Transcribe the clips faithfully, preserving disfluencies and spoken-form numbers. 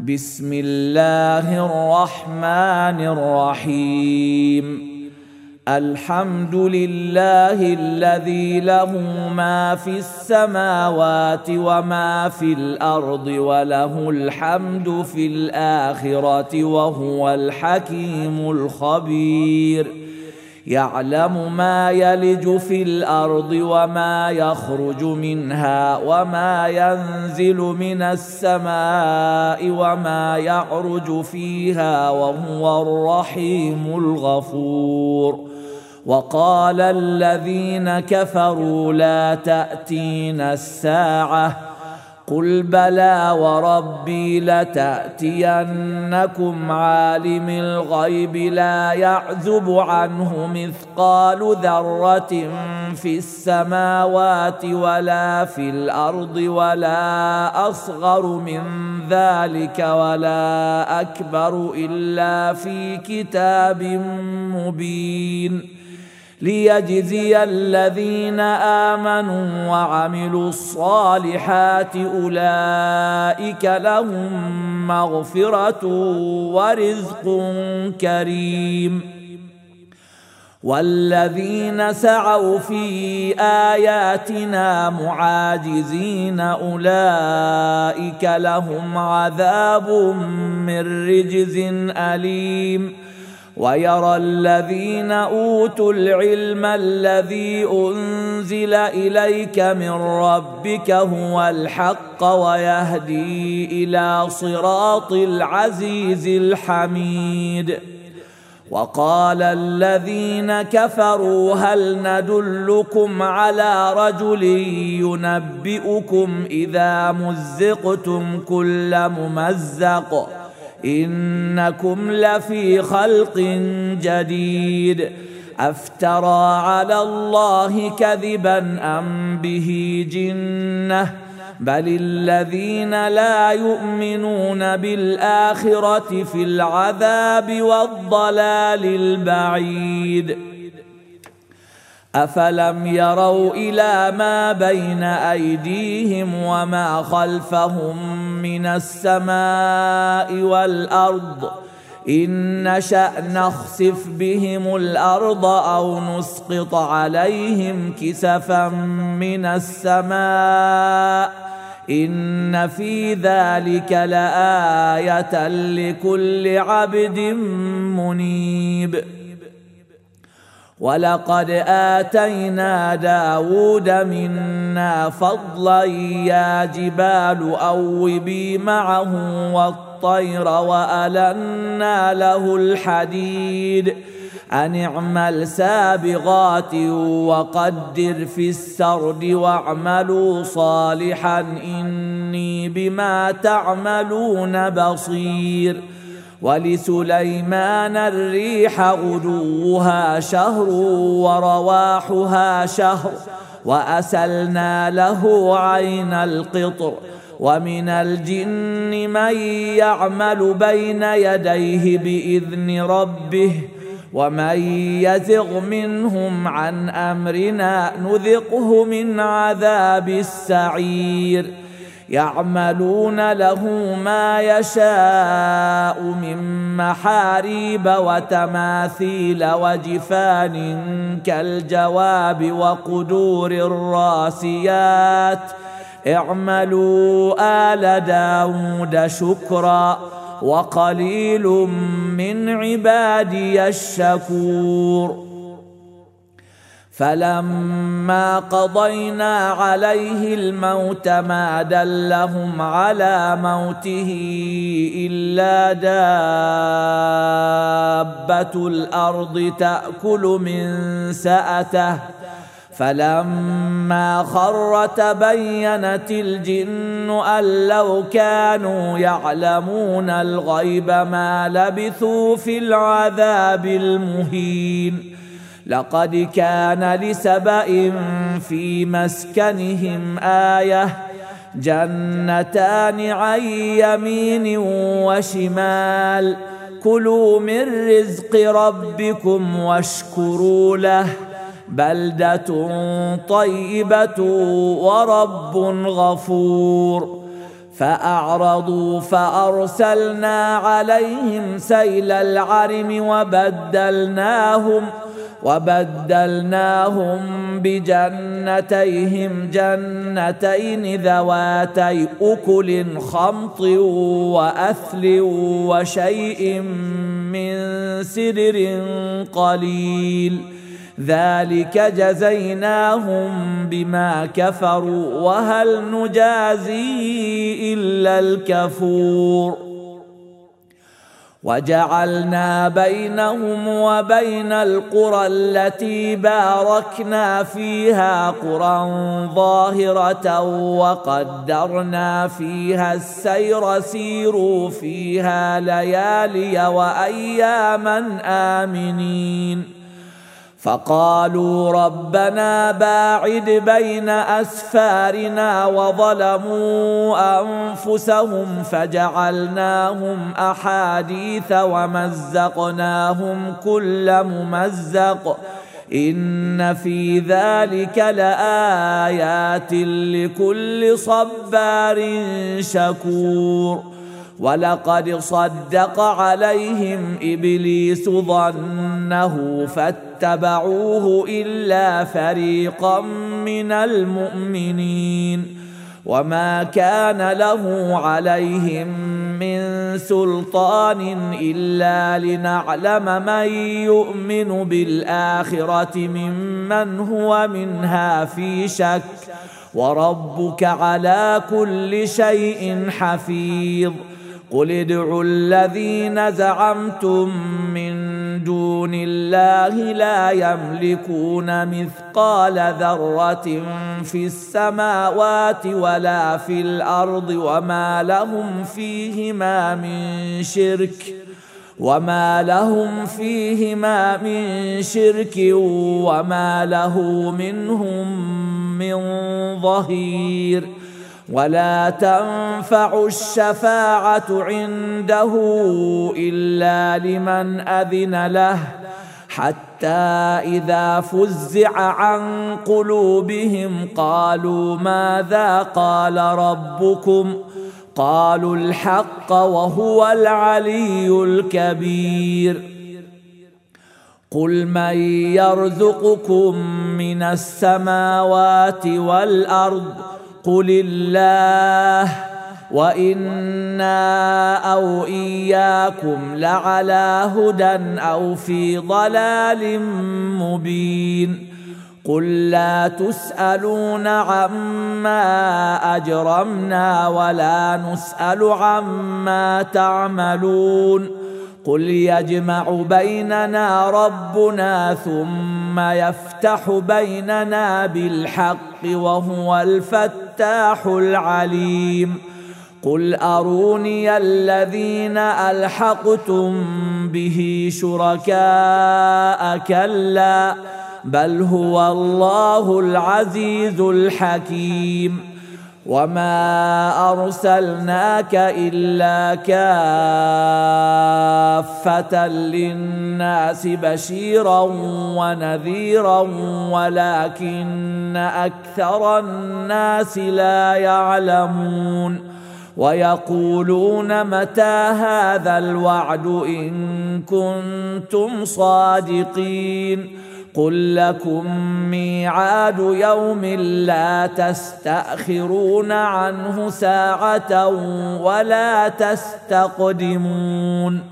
بسم الله الرحمن الرحيم. الحمد لله الذي له ما في السماوات وما في الأرض وله الحمد في الآخرة وهو الحكيم الخبير. يعلم ما يلج في الأرض وما يخرج منها وما ينزل من السماء وما يعرج فيها وهو الرحيم الغفور. وقال الذين كفروا لا تأتينا الساعة قل بلى وربي لتأتينكم عالم الغيب لا يعزب عنه مثقال ذرة في السماوات ولا في الأرض ولا أصغر من ذلك ولا أكبر إلا في كتاب مبين ليجزي الذين آمنوا وعملوا الصالحات أولئك لهم مغفرة ورزق كريم. والذين سعوا في آياتنا معاجزين أولئك لهم عذاب من رجز أليم. ويرى الذين أوتوا العلم الذي أنزل إليك من ربك هو الحق ويهدي إلى صراط العزيز الحميد. وقال الذين كفروا هل ندلكم على رجل ينبئكم إذا مزقتم كل ممزق إنكم لفي خلق جديد أفترى على الله كذبا أم به جنة بل الذين لا يؤمنون بالآخرة في العذاب والضلال البعيد. أفلم يروا إلى ما بين أيديهم وما خلفهم من السماء والأرض إن نشأ نخسف بهم الأرض أو نسقط عليهم كسفا من السماء إن في ذلك لآية لكل عبد منيب. ولقد آتينا داود منا فضلا يا جبال أوبي معه والطير وألنا له الحديد أن اعمل سابغات وقدر في السرد واعملوا صالحا إني بما تعملون بصير. ولسليمان الريح غدوها شهر ورواحها شهر وأسلنا له عين القطر. ومن الجن من يعمل بين يديه بإذن ربه ومن يزغ منهم عن أمرنا نذقه من عذاب السعير. يعملون له ما يشاء من محاريب وتماثيل وجفان كالجواب وقدور الراسيات اعملوا آل داود شكرا وقليل من عبادي الشكور. فلما قضينا عليه الموت ما دلهم على موته إلا دابة الأرض تأكل من سأته فلما خر تبينت الجن أن لو كانوا يعلمون الغيب ما لبثوا في العذاب المهين. لقد كان لسبأ في مسكنهم آية جنتان عن يمين وشمال كلوا من رزق ربكم واشكروا له بلدة طيبة ورب غفور. فأعرضوا فأرسلنا عليهم سيل العرم وبدلناهم وبدلناهم بجنتيهم جنتين ذواتي أكل خمط وأثل وشيء من سدر قليل ذلك جزيناهم بما كفروا وهل نجازي إلا الكفور وجعلنا بينهم وبين القرى التي باركنا فيها قرى ظاهرة وقدرنا فيها السير سيروا فيها ليالي وأياما آمنين فقالوا ربنا باعد بين أسفارنا وظلموا أنفسهم فجعلناهم أحاديث ومزقناهم كل ممزق إن في ذلك لآيات لكل صبار شكور ولقد صدق عليهم إبليس ظنه فاتبعوه إلا فريقا من المؤمنين وما كان له عليهم من سلطان إلا لنعلم من يؤمن بالآخرة ممن هو منها في شك وربك على كل شيء حفيظ قل ادعوا الذين زعمتم من دون الله لا يملكون مثقال ذرة في السماوات ولا في الأرض وما لهم فيهما من شرك وما لهم فيهما من شرك وما له منهم من ظهير ولا تنفع الشفاعة عنده إلا لمن أذن له حتى إذا فزع عن قلوبهم قالوا ماذا قال ربكم قالوا الحق وهو العلي الكبير قل من يرزقكم من السماوات والأرض قل الله وإنا أو إياكم لعلى هدى أو في ضلال مبين قل لا تسألون عما أجرمنا ولا نسأل عما تعملون قل يجمع بيننا ربنا ثم يفتح بيننا بالحق وهو الفتاح العليم قل أروني الذين ألحقتم به شركاء كلا بل هو الله العزيز الحكيم وما أرسلناك إلا كافة للناس بشيرا ونذيرا ولكن أكثر الناس لا يعلمون ويقولون متى هذا الوعد إن كنتم صادقين قل لكم ميعاد يوم لا تستأخرون عنه ساعة ولا تستقدمون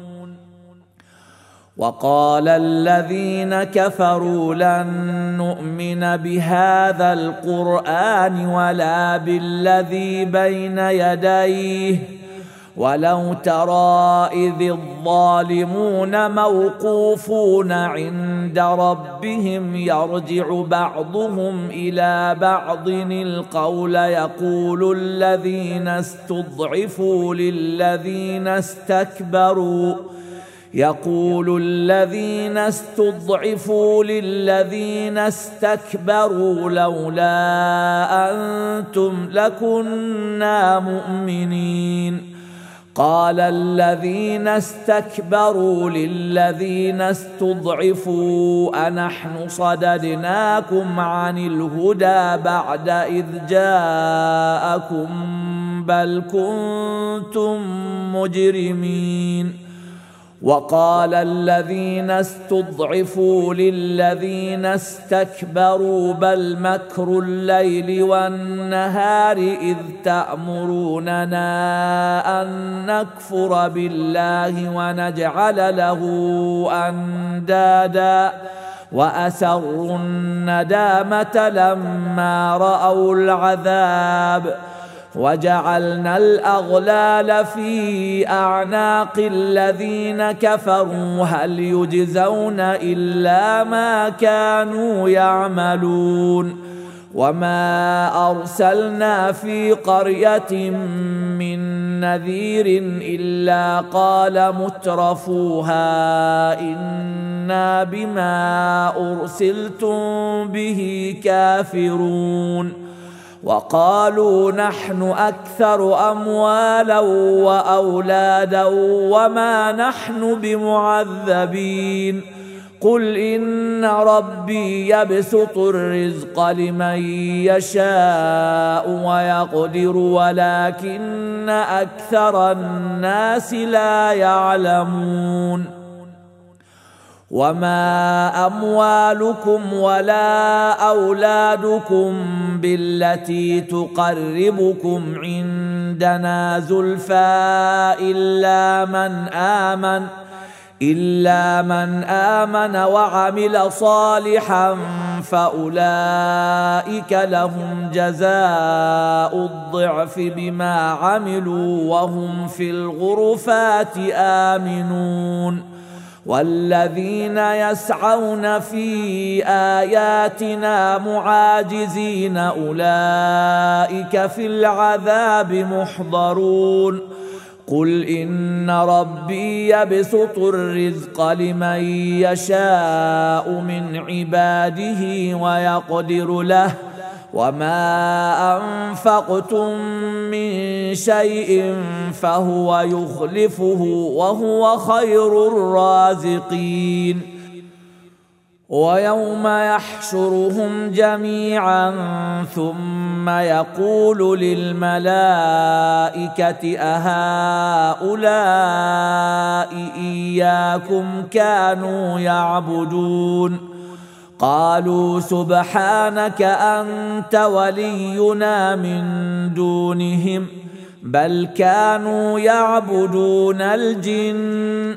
وقال الذين كفروا لن نؤمن بهذا القرآن ولا بالذي بين يديه ولو ترى إذ الظالمون موقوفون عند ربهم يرجع بعضهم إلى بعض القول يقول الذين استضعفوا للذين استكبروا يقول الذين استضعفوا للذين استكبروا لولا أنتم لكنا مؤمنين قال الذين استكبروا للذين استضعفوا أنحن صددناكم عن الهدى بعد إذ جاءكم بل كنتم مجرمين. وقال الذين استضعفوا للذين استكبروا بل مكر الليل والنهار إذ تأمروننا أن نكفر بالله ونجعل له أندادا وأسروا الندامة لما رأوا العذاب وجعلنا الأغلال في أعناق الذين كفروا هل يجزون إلا ما كانوا يعملون. وما أرسلنا في قرية من نذير إلا قال مترفوها إنا بما أرسلتم به كافرون. وقالوا نحن أكثر أموالا وأولادا وما نحن بمعذبين. قل إن ربي يبسط الرزق لمن يشاء ويقدر ولكن أكثر الناس لا يعلمون. وما أموالكم ولا أولادكم بالتي تقربكم عندنا زلفى إلا من آمن إلا من آمن وعمل صالحا فأولئك لهم جزاء الضعف بما عملوا وهم في الغرفات آمنون. والذين يسعون في آياتنا معاجزين أولئك في العذاب محضرون. قل إن ربي يبسط الرزق لمن يشاء من عباده ويقدر له وما أنفقتم من شيء فهو يخلفه وهو خير الرازقين. ويوم يحشرهم جميعا ثم يقول للملائكة أهؤلاء إياكم كانوا يعبدون قالوا سبحانك أنت ولينا من دونهم بل كانوا يعبدون الجن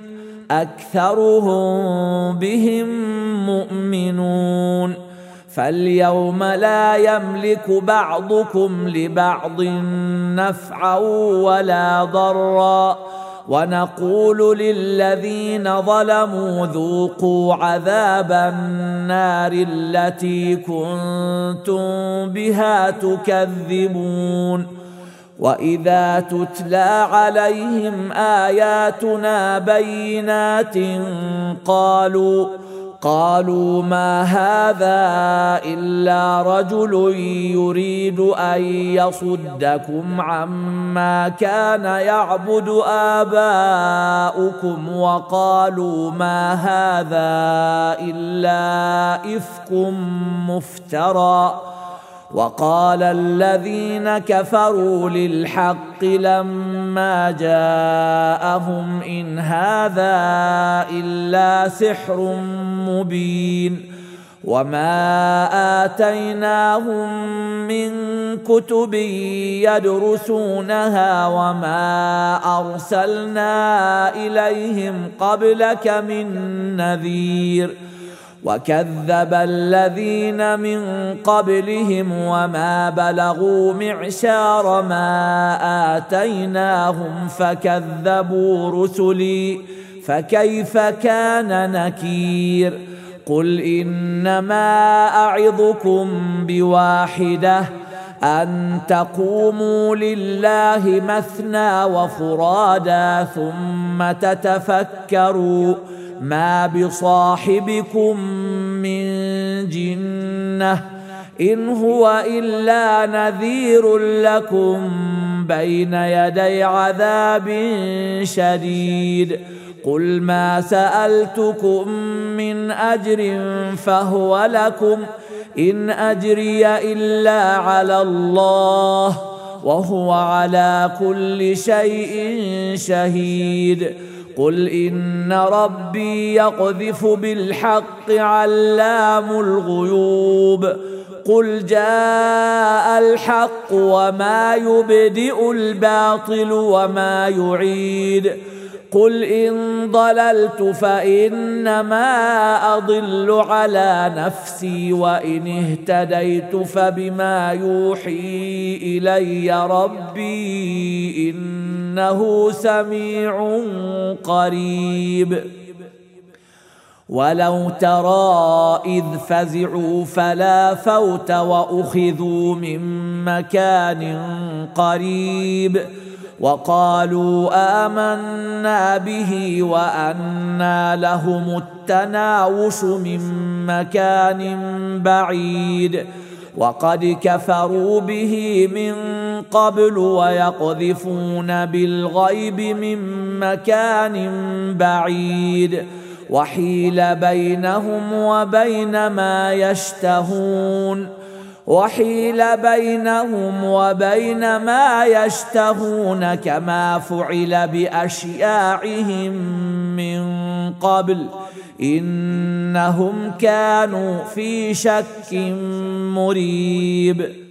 أكثرهم بهم مؤمنون. فاليوم لا يملك بعضكم لبعض نفعا ولا ضرا ونقول للذين ظلموا ذوقوا عذاب النار التي كنتم بها تكذبون. وإذا تتلى عليهم آياتنا بينات قالوا قالوا ما هذا إلا رجل يريد أن يصدكم عما كان يعبد آباؤكم وقالوا ما هذا إلا إفك مفترى. وقال الذين كفروا للحق لما جاءهم إن هذا إلا سحر مبين. وما آتيناهم من كتب يدرسونها وما أرسلنا إليهم قبلك من نذير. وكذب الذين من قبلهم وما بلغوا معشار ما آتيناهم فكذبوا رسلي فكيف كان نكير. قل إنما أعظكم بواحدة أن تقوموا لله مثنى وفرادا ثم تتفكروا ما بصاحبكم من جنة إن هو إلا نذير لكم بين يدي عذاب شديد. قل ما سألتكم من أجر فهو لكم إن أجري إلا على الله وهو على كل شيء شهيد قل إن ربي يقذف بالحق علام الغيوب قل جاء الحق وما يبدئ الباطل وما يعيد قل إن ضللت فإنما أضل على نفسي وإن اهتديت فبما يوحي إلي ربي إنه سميع قريب ولو ترى إذ فزعوا فلا فوت وأخذوا من مكان قريب وقالوا آمنا به وأنى لهم التناوش من مكان بعيد وقد كفروا به من قبل ويقذفون بالغيب من مكان بعيد وحيل بينهم وبين ما يشتهون وحيل بينهم وبين ما يشتهون كما فعل بأشياعهم من قبل إنهم كانوا في شك مريب